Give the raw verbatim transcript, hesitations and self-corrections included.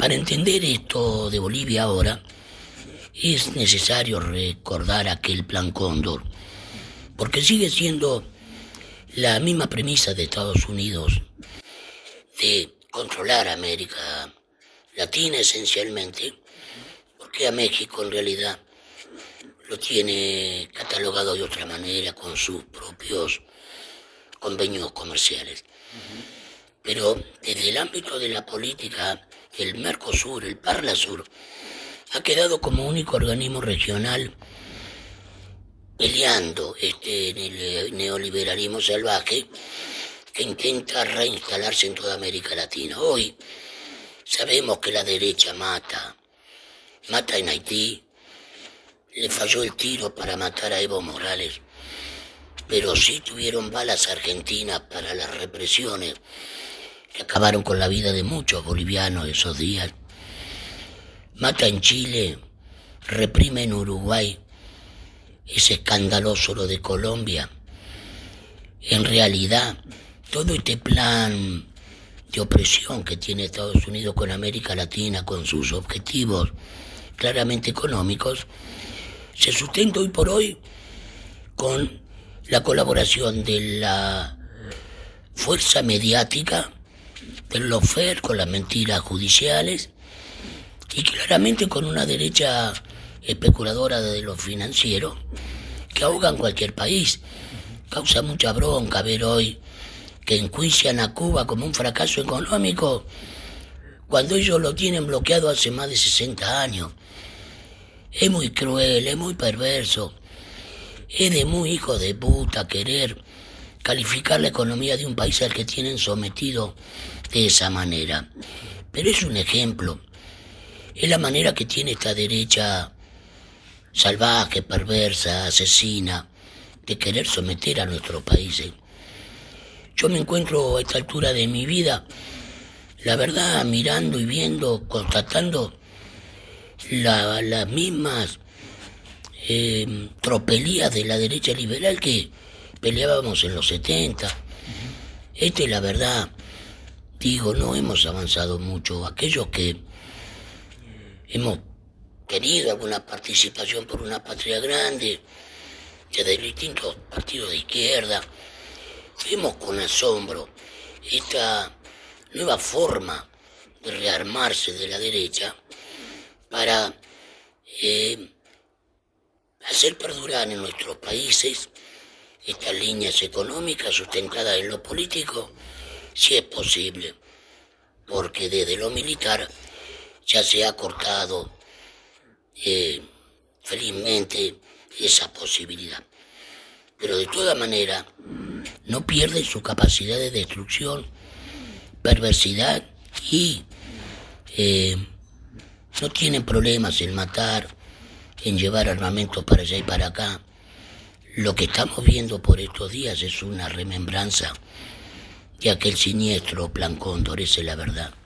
Para entender esto de Bolivia ahora, es necesario recordar aquel Plan Cóndor, porque sigue siendo la misma premisa de Estados Unidos de controlar América Latina esencialmente, porque a México en realidad lo tiene catalogado de otra manera con sus propios convenios comerciales. Pero desde el ámbito de la política, el Mercosur, el Parlasur, ha quedado como único organismo regional peleando este neoliberalismo salvaje que intenta reinstalarse en toda América Latina. Hoy sabemos que la derecha mata, mata en Haití, le falló el tiro para matar a Evo Morales, pero sí tuvieron balas argentinas para las represiones que acabaron con la vida de muchos bolivianos esos días. Mata en Chile, reprime en Uruguay, es escandaloso lo de Colombia. En realidad, todo este plan de opresión que tiene Estados Unidos con América Latina, con sus objetivos claramente económicos, se sustenta hoy por hoy con la colaboración de la fuerza mediática, del lawfare con las mentiras judiciales y claramente con una derecha especuladora de lo financiero que ahogan cualquier país. Causa mucha bronca ver hoy que enjuician a Cuba como un fracaso económico cuando ellos lo tienen bloqueado hace más de sesenta años. Es muy cruel, es muy perverso, es de muy hijo de puta querer calificar la economía de un país al que tienen sometido de esa manera. Pero es un ejemplo, es la manera que tiene esta derecha salvaje, perversa, asesina, de querer someter a nuestros países. Yo me encuentro a esta altura de mi vida, la verdad, mirando y viendo, constatando la, las mismas eh, tropelías de la derecha liberal que peleábamos en los setenta. Esta es la verdad. Digo, no hemos avanzado mucho. Aquellos que hemos tenido alguna participación por una patria grande, desde distintos partidos de izquierda, vemos con asombro esta nueva forma de rearmarse de la derecha para eh, hacer perdurar en nuestros países estas líneas económicas sustentadas en lo político, si es posible, porque desde lo militar ya se ha cortado eh, felizmente esa posibilidad. Pero de toda manera no pierde su capacidad de destrucción, perversidad y eh, no tienen problemas en matar, en llevar armamentos para allá y para acá. Lo que estamos viendo por estos días es una remembranza de aquel siniestro Plan Cóndor, esa es la verdad.